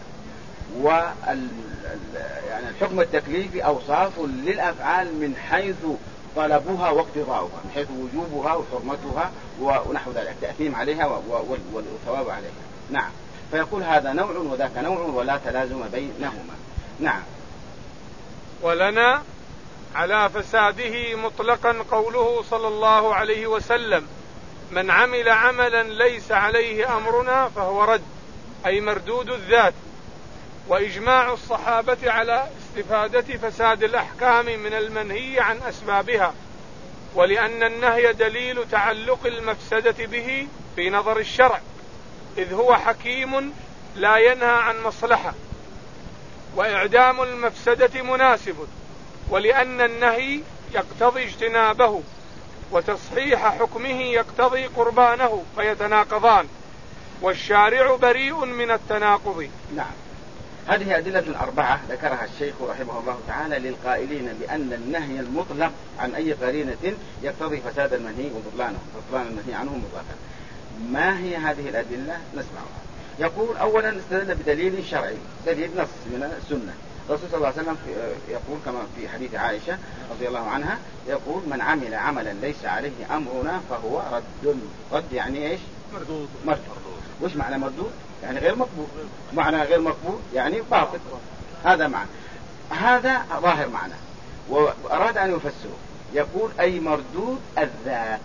S1: يعني الحكم التكليفي أوصاف للأفعال من حيث طلبها واقتضاؤها، من حيث وجوبها وحرمتها ونحو ذلك، التأثيم عليها والثواب عليها. نعم، فيقول هذا نوع وذاك نوع ولا تلازم بينهما. نعم.
S2: ولنا على فساده مطلقا قوله صلى الله عليه وسلم: من عمل عملا ليس عليه أمرنا فهو رد، أي مردود الذات. وإجماع الصحابة على استفادة فساد الأحكام من المنهي عن أسبابها، ولأن النهي دليل تعلق المفسدة به في نظر الشرع، إذ هو حكيم لا ينهى عن مصلحة، وإعدام المفسدة مناسب، ولأن النهي يقتضي اجتنابه، وتصحيح حكمه يقتضي قربانه، فيتناقضان، والشارع بريء من التناقض.
S1: نعم، هذه أدلة الأربعة ذكرها الشيخ رحمه الله تعالى للقائلين بأن النهي المطلق عن أي قرينة يقتضي فساد المنهي وبطلان المنهي عنه مطلقا. ما هي هذه الأدلة؟ نسمعها. يقول أولا استدل بدليل شرعي، دليل نص من السنة. الرسول صلى الله عليه وسلم يقول كما في حديث عائشة رضي الله عنها، يقول: من عمل عملا ليس عليه أمرنا فهو رد. رد يعني إيش؟ مردود. وش معنى مردود؟ يعني غير مقبول. معنى غير مقبول يعني باطل. هذا معنى، هذا ظاهر معنى. وأراد أن يفسره، يقول: أي مردود الذات.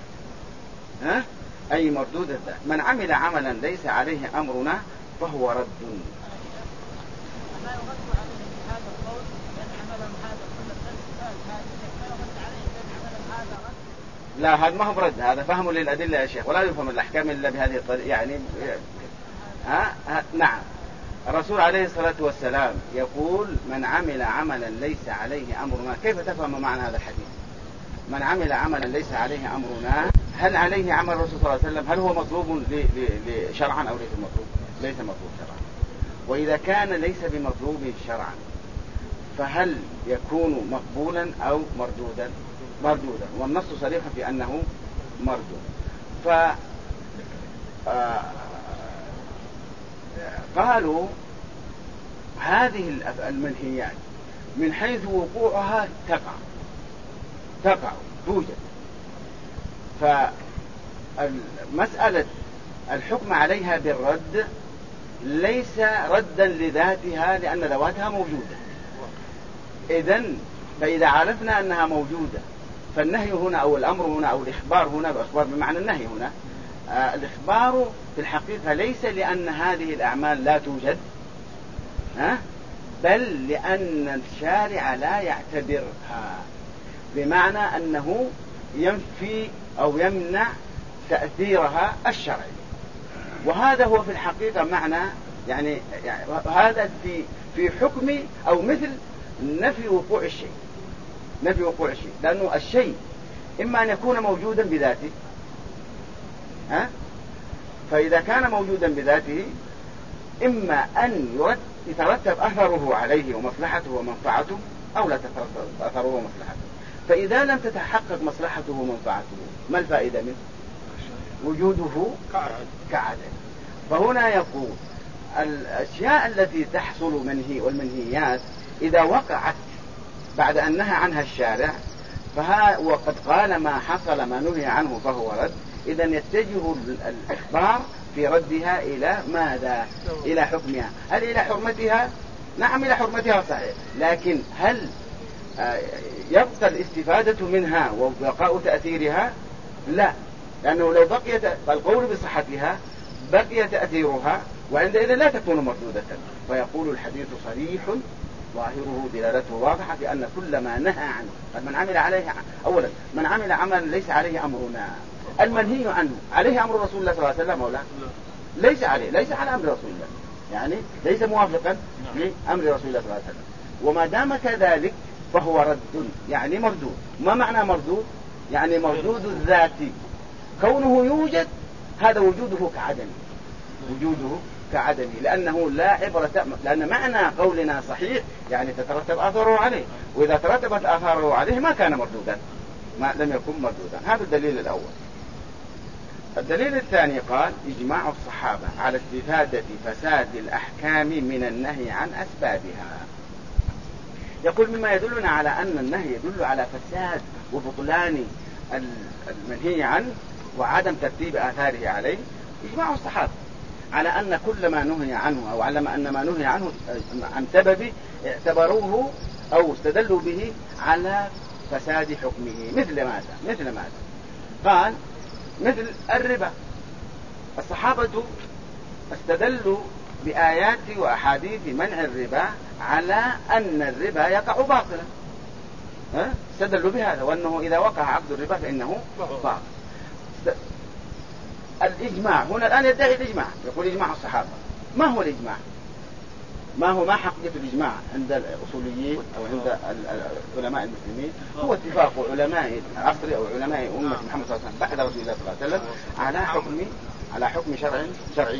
S1: أي مردود الذات. من عمل عملا ليس عليه أمرنا فهو رد. لا، هذا ما هو رد، هذا فهم للأدلة يا شيخ، ولا يفهم الأحكام إلا بهذه الطريقة يعني. نعم، الرسول عليه الصلاة والسلام يقول: من عمل عملا ليس عليه أمرنا. كيف تفهم معنى هذا الحديث؟ من عمل عملا ليس عليه أمرنا، هل عليه عمل الرسول صلى الله عليه وسلم؟ هل هو مطلوب شرعا أو ليس مطلوب؟ ليس مطلوب شرعا. وإذا كان ليس بمطلوب شرعا فهل يكون مقبولا أو مردودا؟ مردودا، والنص صريح في أنه مردود. قالوا هذه المنهيات من حيث وقوعها تقع توجد، فمسألة الحكم عليها بالرد ليس ردا لذاتها، لأن ذواتها موجودة. فإذا عرفنا أنها موجودة، فالنهي هنا أو الأمر هنا أو الإخبار هنا، بأخبار بمعنى النهي هنا، الإخبار في الحقيقة ليس لأن هذه الأعمال لا توجد، بل لأن الشارع لا يعتبرها، بمعنى أنه ينفي أو يمنع تأثيرها الشرعي. وهذا هو في الحقيقة معنى يعني هذا في حكم أو مثل نفي وقوع الشيء. نفي وقوع الشيء، لأنه الشيء إما أن يكون موجودا بذاته، فإذا كان موجودا بذاته إما أن يترتب أثره عليه ومصلحته ومنفعته، أو لا تترتب أثره ومصلحته. فإذا لم تتحقق مصلحته ومنفعته، ما الفائدة منه؟ وجوده كعدم. فهنا يقول الأشياء التي تحصل منهي والمنهيات إذا وقعت بعد أن نهى عنها الشارع وقد قال ما حصل ما نهي عنه فهو رد، إذن يتجه الإخبار في ردها إلى ماذا؟ إلى حكمها. هل إلى حرمتها؟ نعم، إلى حرمتها صحيح، لكن هل يبقى الاستفادة منها وبقاء تأثيرها؟ لا، لأنه لو بقيت القول بصحتها بقي تأثيرها، وعندئذ لا تكون مردودة. فيقول الحديث صريح ظاهره دلالته واضحة بأن كل ما نهى عنه، من عمل عليه أولا من عمل عملا ليس عليه أمرنا، المنهي عنه عليه أمر رسول الله صلى الله عليه وسلم أو لا؟ ليس عليه، ليس على أمر رسول الله، يعني ليس موافقا لأمر رسول الله صلى الله عليه وسلم. وما دام كذلك فهو رد، يعني مردود. ما معنى مردود؟ يعني مردود الذات، كونه يوجد هذا وجوده كعدم، وجوده كعدمه، لأنه لا عبرة، لأن معنى قولنا صحيح يعني تترتب آثاره عليه، وإذا ترتبت آثاره عليه ما كان مردودا، ما لم يكن مردودا. هذا الدليل الأول. الدليل الثاني قال: إجماع الصحابة على استفادة فساد الأحكام من النهي عن أسبابها. يقول مما يدلنا على أن النهي يدل على فساد وبطلان المنهي عنه وعدم ترتيب آثاره عليه، إجماع الصحابة على أن كل ما نهي عنه أو على أن ما نهي عنه عن سببه اعتبروه أو استدلوا به على فساد حكمه. مثل ماذا؟ قال: مثل الربا. الصحابة استدلوا بآيات وأحاديث منع الربا على أن الربا يقع باطلا، استدلوا بهذا، وأنه إذا وقع عقد الربا فإنه باطل. الإجماع هنا الآن يدعي الإجماع، يقول إجماع الصحابة. ما هو الإجماع؟ ما حقيقة الإجماع عند الأصوليين أو عند علماء المسلمين؟ هو اتفاق علماء العصر أو علماء أمة محمد صلى الله عليه وسلم بعد رسول الله صلى الله عليه وسلم على حكم شرعي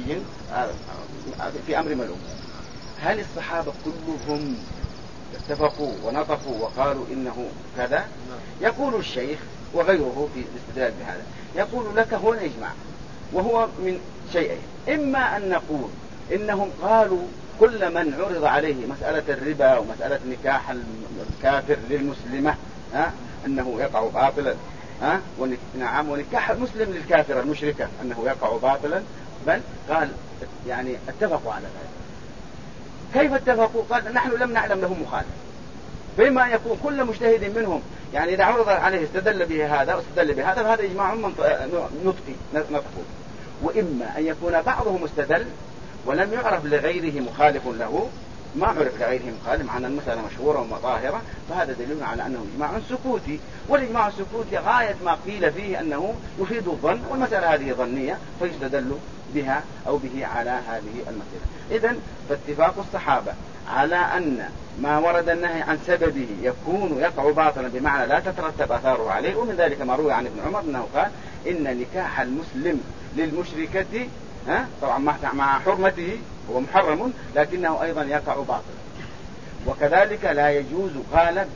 S1: في أمر ملوم. هل الصحابة كلهم اتفقوا ونطقوا وقالوا إنه كذا؟ يقول الشيخ وغيره في الاستدلال بهذا، يقول لك هنا إجماع، وهو من شيئين: إما أن نقول إنهم قالوا كل من عرض عليه مسألة الربا ومسألة نكاح الكافر للمسلمة أنه يقع باطلا، نعم، ونكاح المسلم للكافر المشركة أنه يقع باطلا، بل قال يعني اتفقوا على ذلك. كيف اتفقوا؟ قال نحن لم نعلم لهم مخالف، فإما أن يكون كل مجتهد منهم يعني إذا عرض عليه استدل به هذا واستدل بهذا فهذا إجماع نطقي، وإما أن يكون بعضهم استدل ولم يعرف لغيره مخالف له، ما عرف لغيره مخالف عن المسألة مشهورة ومظاهرة، فهذا دليل على أنه إجماع سكوتي. والإجماع السكوتي غاية ما قيل فيه أنه يفيد الظن، والمسألة هذه ظنية فيستدل بها أو به على هذه المسألة. إذن فاتفاق الصحابة على أن ما ورد النهي عن سببه يكون يقع باطلا بمعنى لا تترتب أثاره عليه، ومن ذلك ما روي عن ابن عمر أنه قال إن نكاح المسلم للمشركة طبعا مع حرمته هو محرم لكنه أيضا يقع باطلا. وكذلك لا يجوز قال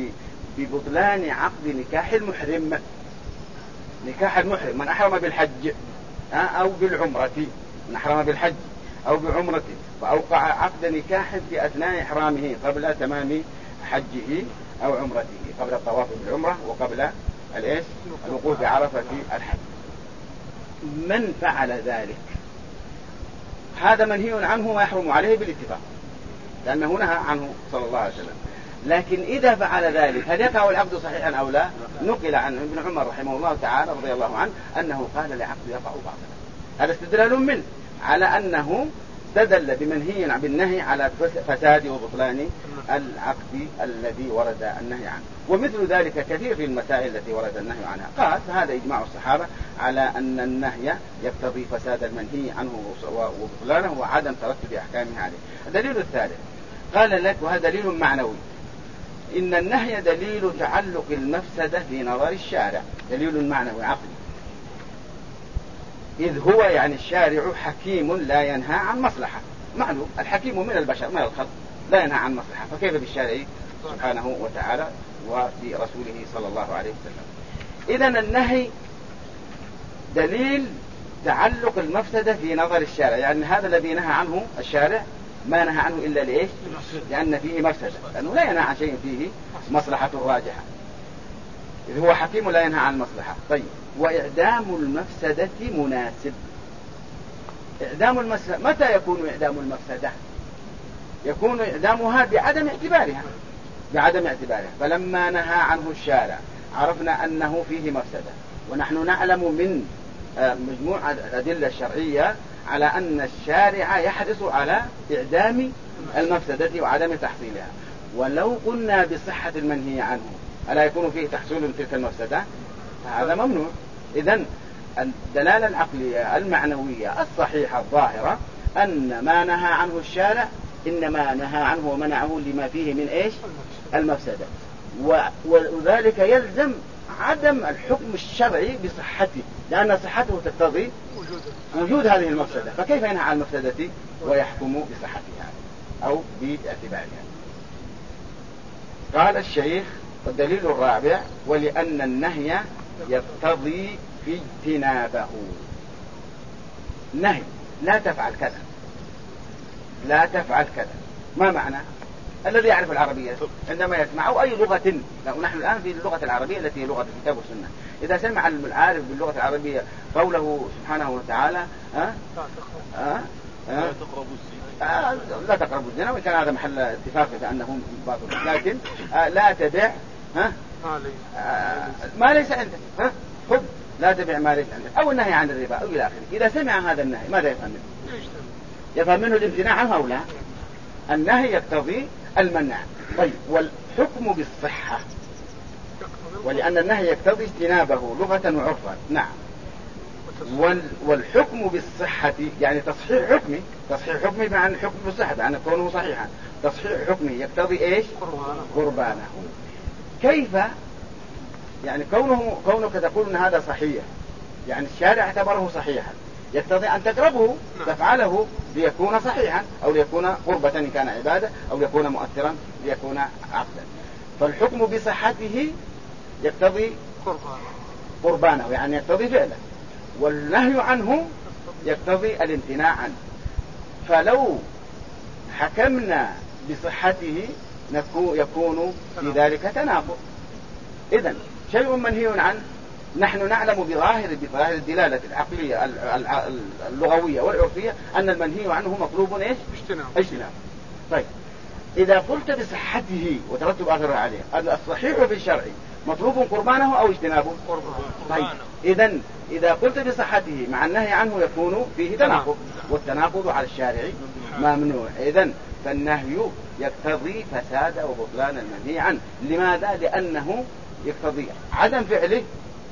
S1: ببطلان عقد نكاح المحرم، نكاح المحرم من أحرم بالحج أو بالعمرة، من أحرم بالحج أو بعمرته وأوقع عقد نكاح في أثناء إحرامه قبل تمام حجه أو عمرته، قبل الطواف بالعمرة وقبل الوقوف بعرفة في الحج. من فعل ذلك هذا منهي عنه ويحرم عليه بالاتفاق، لأنه نهى عنه صلى الله عليه وسلم. لكن إذا فعل ذلك هل يقع العقد صحيحا أو لا؟ نقل عن ابن عمر رحمه الله تعالى رضي الله عنه أنه قال العقد يقع باطلا. هذا استدلال منه على أنه استدل بمنهي بالنهي على فساد وبطلان العقد الذي ورد النهي عنه. ومثل ذلك كثير في المسائل التي ورد النهي عنها. قال هذا إجماع الصحابة على أن النهي يقتضي فساد المنهي عنه وبطلانه وعدم ترتب أحكامه عليه. الدليل الثالث قال لك، وهذا دليل معنوي، إن النهي دليل تعلق المفسدة في نظر الشارع، دليل معنوي عقلي، إذ هو يعني الشارع حكيم لا ينهى عن مصلحة. معلوم الحكيم من البشر من الخلق لا ينهى عن مصلحة، فكيف بالشارع سبحانه وتعالى وبرسوله صلى الله عليه وسلم؟ إذن النهي دليل تعلق المفسدة في نظر الشارع، يعني هذا الذي نهى عنه الشارع ما نهى عنه إلا لإيش؟ لأن فيه مفسدة، لأنه لا ينهى عن شيء فيه مصلحة راجحة، إذ هو حكيم لا ينهى عن مصلحة. طيب، وإعدام المفسدة مناسب. إعدام المفسدة متى يكون إعدام المفسدة؟ يكون إعدامها بعدم اعتبارها. فلما نهى عنه الشارع عرفنا أنه فيه مفسدة، ونحن نعلم من مجموعة الأدلة الشرعية على أن الشارع يحرص على إعدام المفسدة وعدم تحصيلها. ولو قلنا بصحة المنهي عنه ألا يكون فيه تحصيل تلك المفسدة؟ هذا ممنوع. إذن الدلالة العقلية المعنوية الصحيحة الظاهرة أن ما نهى عنه الشارع إنما نهى عنه ومنعه لما فيه من إيش؟ المفسدة، وذلك يلزم عدم الحكم الشرعي بصحته، لأن صحته تقتضي وجود هذه المفسدة، فكيف ينهى عن المفسدة ويحكم بصحتها أو باعتبارها؟ قال الشيخ: والدليل الرابع: ولأن النهي يقتضي في اجتنابه. نهي لا تفعل كذا، لا تفعل كذا، ما معنى؟ الذي يعرف العربية عندما يسمع أو أي لغة، نحن الآن في اللغة العربية التي هي لغة الكتاب والسنة، إذا سمع العارف باللغة العربية قوله سبحانه وتعالى لا تقربوا الزنا، وإن كان هذا محل اتفاق بأنه باطل، لكن لا تبع ما ليس عندك، خذ لا تبع ما ليس عندك، أو النهي عن الربا أو إلى آخره. إذا سمع هذا النهي ماذا يفهم منه؟ يفهم منه الامتناع عنه أو لا؟ النهي يقتضي المنع. طيب والحكم بالصحة، ولأن النهي يقتضي اجتنابه لغة وعرفا. نعم. والحكم بالصحة يعني تصحيح حكمي معنى الحكم بالصحة يعني كونه صحيحا. تصحيح حكمه يقتضي ايش؟ قربانه. كيف يعني كونك تقول ان هذا صحيح، يعني الشارع اعتبره صحيحا، يقتضي ان تقربه تفعله ليكون صحيحا او ليكون قربة ان كان عبادة او ليكون مؤثرا ليكون عقدا. فالحكم بصحته يقتضي قربانه يعني يقتضي فعله، والنهي عنه يقتضي الامتناع عنه. فلو حكمنا بصحته يكون في ذلك تناقض. إذن شيء منهي عنه نحن نعلم بظاهر الدلالة العقلية اللغوية والعرفية أن المنهي عنه مطلوب إيش؟ اجتناب. طيب إذا قلت بصحته وترتب أثرها عليه، الصحيح في الشرع مطلوب قربانه أو اجتنابه؟ طيب إذا قلت بصحته مع النهي عنه يكون فيه تناقض، والتناقض على الشارع ممنوع. إذن فالنهي يقتضي فساد وبطلان المنهي عنه. لماذا؟ لأنه يقتضي عدم فعله،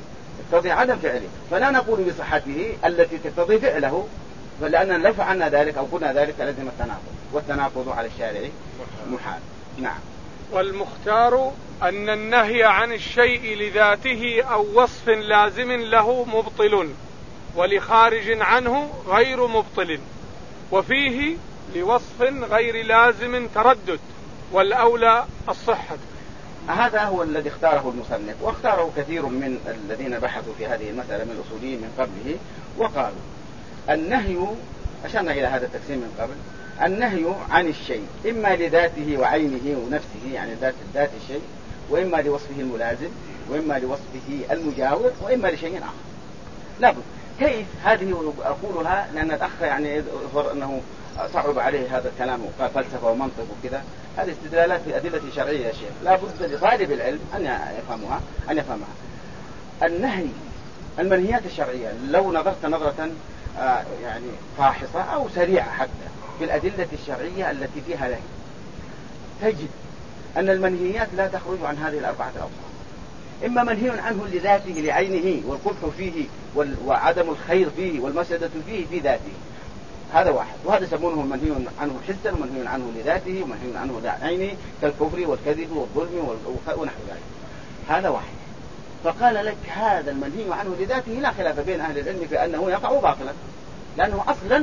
S1: فلا نقول بصحته التي تقتضي فعله، لأننا لو فعلنا ذلك أو قلنا ذلك لازم التناقض، والتناقض على الشارع محال. نعم.
S2: والمختار أن النهي عن الشيء لذاته أو وصف لازم له مبطل، ولخارج عنه غير مبطل، وفيه لوصف غير لازم تردد، والأولى الصحة.
S1: هذا هو الذي اختاره المصنف، واختاره كثير من الذين بحثوا في هذه المسألة من الأصوليين من قبله، وقالوا النهي، أشرنا إلى هذا التقسيم من قبل، النهي عن الشيء إما لذاته وعينه ونفسه يعني ذات الشيء، وإما لوصفه الملازم، وإما لوصفه المجاور، وإما لشيء آخر. لابد. كيف؟ هذه أقولها لأن الأخ يعني يظهر أنه صعب عليه هذا الكلام وفلسفة ومنطق وكذا. هذه استدلالات في أدلة شرعية يا شيخ، لابد لطالب العلم أن يفهمها. النهي المنهيات الشرعية لو نظرت نظرة يعني فاحصة أو سريعة حتى في الأدلة الشرعية التي فيها نهي، تجد أن المنهيات لا تخرج عن هذه الأربعة الأوصاف. إما منهي عنه لذاته لعينه والقبح فيه وعدم الخير فيه والمفسدة فيه في ذاته، هذا واحد، وهذا يسمونه منهي عنه حسا ومنهي عنه لذاته ومنهي عنه لعينه كالكفر والكذب والظلم ونحو ذلك، هذا واحد. فقال لك هذا المنهي عنه لذاته لا خلاف بين أهل العلم في أنه يقع باطلا، لأنه أصلا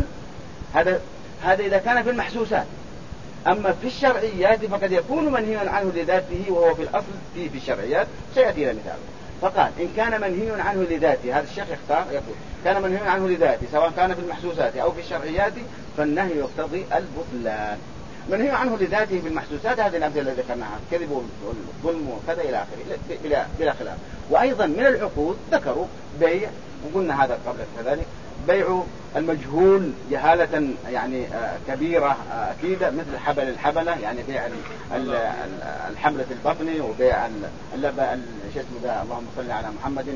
S1: هذا إذا كان في المحسوسات. أما في الشرعيات فقد يكون منهي عنه لذاته وهو في الأصل في الشرعيات سيأتي مثال. فقال إن كان منهي عنه لذاته، هذا الشيخ يختار يقول كان منهي عنه لذاته سواء كان في المحسوسات أو في الشرعيات فالنهي يقتضي البطلان. منهي عنه لذاته في المحسوسات هذه الأمثلة التي ذكرناها، الكذب والظلم وكذا إلى آخره بلا خلاف. وأيضا من العقود ذكروا بيع، وقلنا هذا قبل كذلك، بيع المجهول جهالة يعني كبيرة أكيدة، مثل الحبلة يعني بيع الحملة البطن، وبيع شو اسمه ده، اللهم صل على محمد،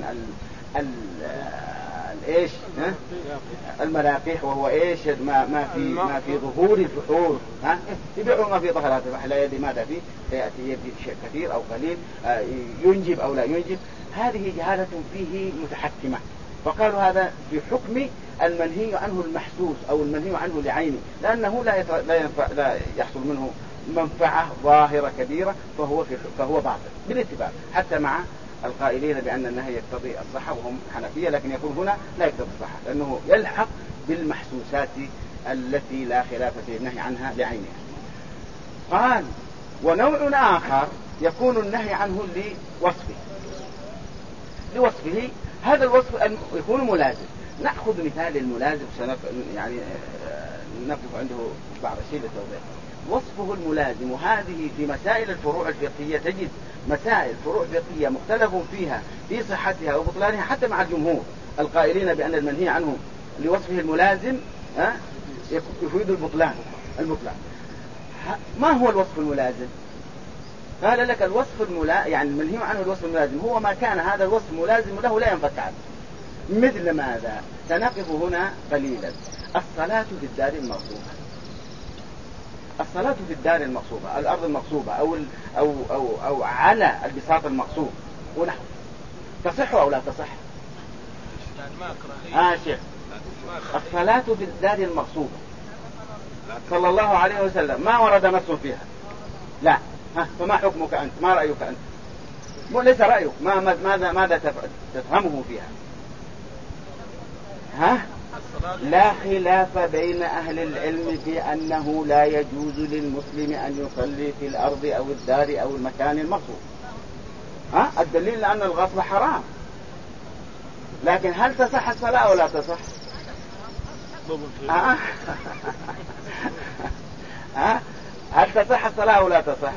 S1: ايش الملاقيح، وهو ايش ما في ظهور الفحول، يبيعوا ما في ظهر هذا الفحل، لا يدري ماذا فيه، يأتي شيء كثير او قليل، ينجب او لا ينجب، هذه جهالة فيه متحكمة. فقالوا هذا بحكم المنهي عنه المحسوس أو المنهي عنه لعينه، لأنه لا يحصل منه منفعة ظاهرة كبيرة، فهو باطل بالاتفاق، حتى مع القائلين بأن النهي يقتضي الصحة وهم حنفية، لكن يقول هنا لا يقتضي الصحة لأنه يلحق بالمحسوسات التي لا خلاف في النهي عنها لعينها. قال ونوع آخر يكون النهي عنه لوصفه، هذا الوصف يكون ملازم. نأخذ مثال الملازم يعني نقف عنده بعض الشيء للتوضيح. وصفه الملازم، وهذه في مسائل الفروع الفقهية تجد مسائل فروع فقهية مختلف فيها في صحتها وبطلانها حتى مع الجمهور القائلين بأن المنهي عنه لوصفه الملازم يفيد البطلان. ما هو الوصف الملازم؟ قال لك الوصف يعني المنهي عنه الوصف الملازم هو ما كان هذا الوصف ملازم له لا ينفك عنه. مثل ماذا؟ سنقف هنا قليلا. الصلاة في الدار المغصوبة، الصلاة في الدار المغصوبة، الأرض المغصوبة أو على البساط المغصوب ونحو، تصح أو لا تصح؟ شيخ، الصلاة في الدار المغصوبة صلى الله عليه وسلم ما ورد نص فيها، لا. فما حكمك أنت؟ ما رأيك أنت؟ ليس رأيك، ماذا تفهمه فيها؟ لا خلاف بين أهل العلم في أنه لا يجوز للمسلم أن يصلي في الأرض أو الدار أو المكان المغصوب. الدليل أن الغصب حرام، لكن هل تصح الصلاة أو لا تصح؟ هل تصح الصلاة أو لا تصح؟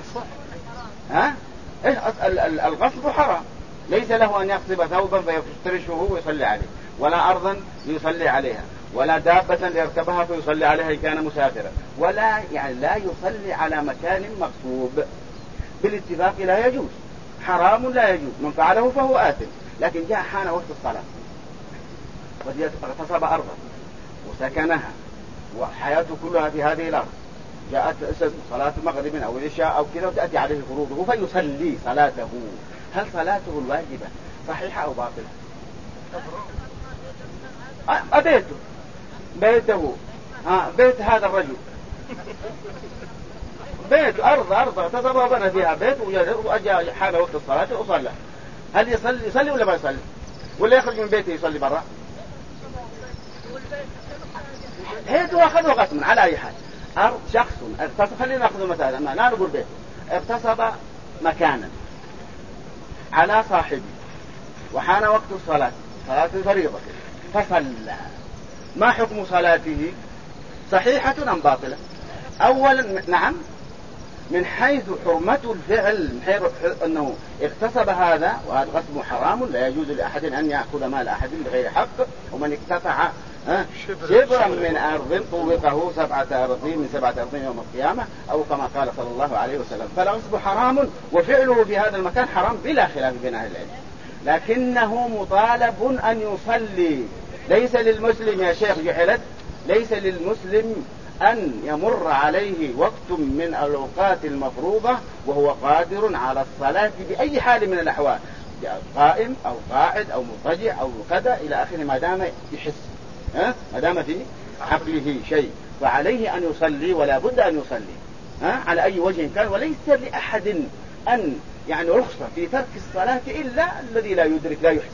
S1: الغصب حرام، ليس له أن يغصب ثوبا فيفترشه ويصلي عليه، ولا أرضا ليصلي عليها، ولا دابة ليركبها فيصلي عليها إن كان مسافرا، ولا لا يصلي على مكان مغصوب. بالاتفاق لا يجوز، حرام لا يجوز، من فعله فهو آثم. لكن جاء حان وقت الصلاة وقد اغتصب أرضا وسكنها وحياته كلها في هذه الأرض، جاءت صلاة المغرب أو العشاء أو كذا وتأتي عليه فروضه فيصلي صلاته، هل صلاته الواجبة صحيحة أو باطلة؟ بيته بيت هذا الرجل، بيت أرض اغتصب وبنى فيها بيت وأجى حان وقت الصلاة وصلى، هل يصلي ولا ما يصلي؟ ولا يخرج من بيته يصلي برا؟ هيته أخذه قسما. على أي حال، شخص اغتصب، خلينا نأخذ مثلا، لا نقول بيت، اغتصب مكانا على صاحبه وحان وقت الصلاة، صلاة الفريضة، فصلى، ما حكم صلاته؟ صحيحة أم باطلة؟ أولا نعم، من حيث حرمة الفعل، من حيث أنه اغتصب هذا، وهذا غصب حرام، لا يجوز لأحد أن يأخذ مال أحد بغير حق، ومن اقتطع شبرا من أرض طوقه 7 أراضين من 7 أراضين يوم القيامة، أو كما قال صلى الله عليه وسلم. فالغصب حرام وفعله في هذا المكان حرام بلا خلاف بين أهل العلم، لكنه مطالب أن يصلي. ليس للمسلم يا شيخ جحلت، ليس للمسلم أن يمر عليه وقت من الأوقات المفروضة وهو قادر على الصلاة بأي حال من الأحوال، قائم أو قاعد أو مضطجع أو كذا إلى آخره، ما دام يحس، ما دام في عقله شيء فعليه أن يصلي، ولا بد أن يصلي على أي وجه كان. وليس لأحد أن رخصة في ترك الصلاة إلا الذي لا يدرك لا يحس.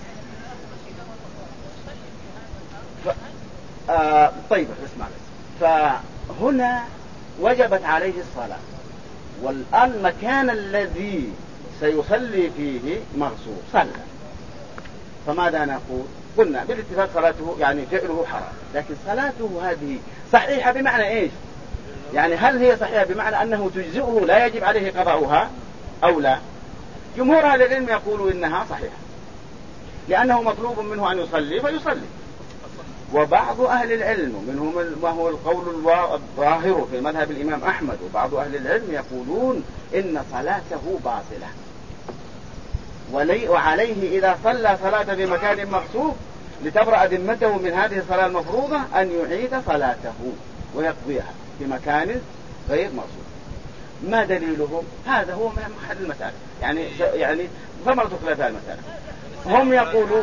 S1: طيب اسمع، فهنا وجبت عليه الصلاة، والآن المكان الذي سيصلي فيه مغصوب، صلى، فماذا نقول؟ قلنا بالاتفاق صلاته فعله حرام، لكن صلاته هذه صحيحة بمعنى إيش؟ هل هي صحيحة بمعنى أنه تجزئه لا يجب عليه قضاؤها أو لا؟ جمهور أهل العلم يقولوا إنها صحيحة، لأنه مطلوب منه أن يصلي فيصلي. وبعض أهل العلم منهم ما هو القول الظاهر في مذهب الإمام أحمد، وبعض أهل العلم يقولون إن صلاته باطلة، وعليه إذا صلى صلاة في مكان مغصوب لتبرأ ذمته من هذه الصلاة المفروضة أن يعيد صلاته ويقضيها في مكان غير مغصوب. ما دليلهم؟ هذا هو محل المسألة، ثمرة خلاف المسألة. هم يقولوا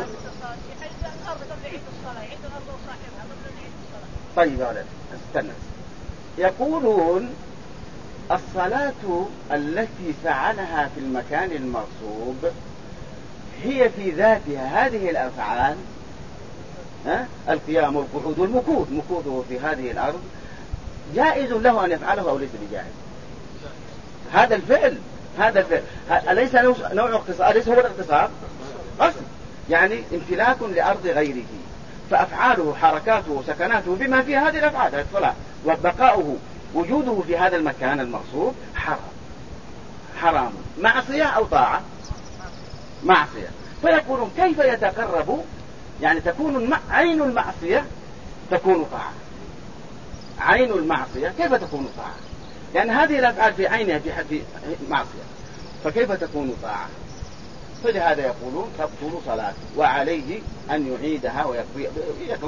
S1: طيب يا ولد استنى، يقولون الصلاة التي فعلها في المكان المغصوب هي في ذاتها هذه الأفعال، القيام والقعود والمكوث، مكوثه في هذه الأرض جائز له أن يفعله أو ليس بجائز؟ هذا الفعل أليس نوع اغتصاب؟ أليس هو الاغتصاب؟ غصب، امتلاك لأرض غيره، فأفعاله حركاته وسكناته بما فيها هذه الأفعال الصلاة، وبقاؤه وجوده في هذا المكان المغصوب حرام. معصية أو طاعة؟ معصية. فيقولون كيف يتقرب؟ تكون عين المعصية تكون طاعة، عين المعصية كيف تكون طاعة؟ لأن هذه الأفعال في عينها في معصية، فكيف تكون طاعة؟ فلهذا يقولون تبطل صلاته وعليه أن يعيدها ويقضيها.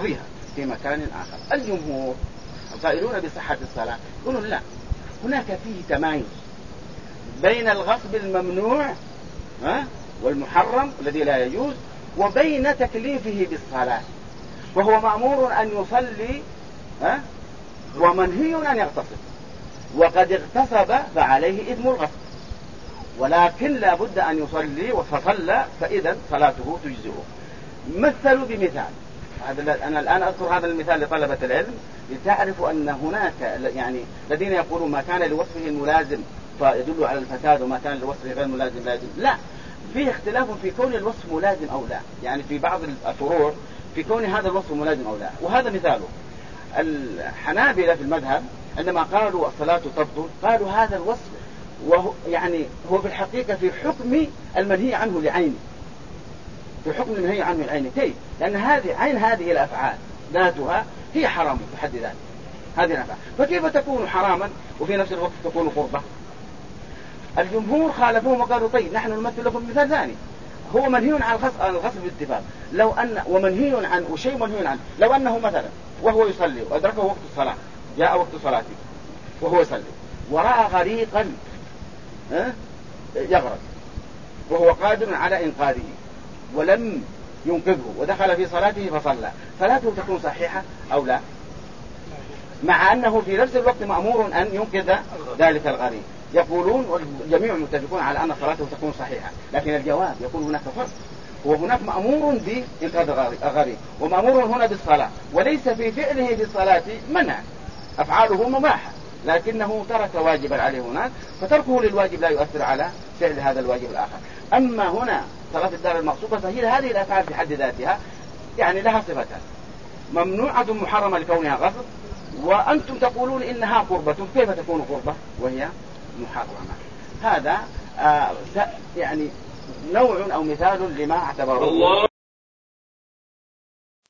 S1: في مكان آخر. الجمهور القائلون بصحة الصلاة يقولون لا، هناك فيه تمايز بين الغصب الممنوع والمحرم الذي لا يجوز وبين تكليفه بالصلاة، وهو مأمور أن يصلي ومنهي أن يغتصب، وقد اغتصب فعليه إثم الغصب، ولكن لا بد أن يصلي فصلى فإذا صلاته تجزئه. مثلوا بمثال، أنا الآن أذكر هذا المثال لطلبة العلم لتعرفوا أن هناك يعني الذين يقولون ما كان لوصفه الملازم فيدل على الفساد وما كان لوصفه غير ملازم لا يدل. لا، فيه اختلاف في كون الوصف ملازم أو لا، يعني في بعض الفروع في كون هذا الوصف ملازم أو لا. وهذا مثاله الحنابلة في المذهب عندما قالوا الصلاة تبطل قالوا هذا الوصف وهو يعني هو في الحقيقة في حكم المنهي عنه لعينه، في حكم المنهي عنه لعينه. كيف؟ لأن هذه الأفعال ذاتها هي حرام في حد ذاتها، هذه الأفعال، فكيف تكون حراما وفي نفس الوقت تكون قربة؟ الجمهور خالفوهم وقالوا طيب نحن نمثل لكم مثال ثاني، هو منهي عن الغصب بالاتفاق، لو أن ومنهي عن وشيء منهي عنه، لو أنه مثلا وهو يصلي وأدركه وقت الصلاة، جاء وقت صلاته وهو يصلي ورأى غريقا يغرق وهو قادر على إنقاذه ولم ينقذه ودخل في صلاته فصلى، صلاته تكون صحيحة أو لا؟ مع أنه في نفس الوقت مأمور أن ينقذ ذلك الغريق. يقولون والجميع متفقون على أن صلاته تكون صحيحة، لكن الجواب يقول هناك فرق، وهناك مأمور بإنقاذ الغريق ومأمور هنا بالصلاة، وليس في فعله في الصلاة منع، أفعاله مباحة لكنه ترك واجبا عليه هناك، فتركه للواجب لا يؤثر على فعل هذا الواجب الآخر. أما هنا صلاة الدار المقصودة فهي هذه الأفعال في حد ذاتها يعني لها صفتان، ممنوعة محرمة لكونها غصب، وأنتم تقولون إنها قربة، كيف تكون قربة وهي محرمة؟ هذا يعني نوع أو مثال لما اعتبره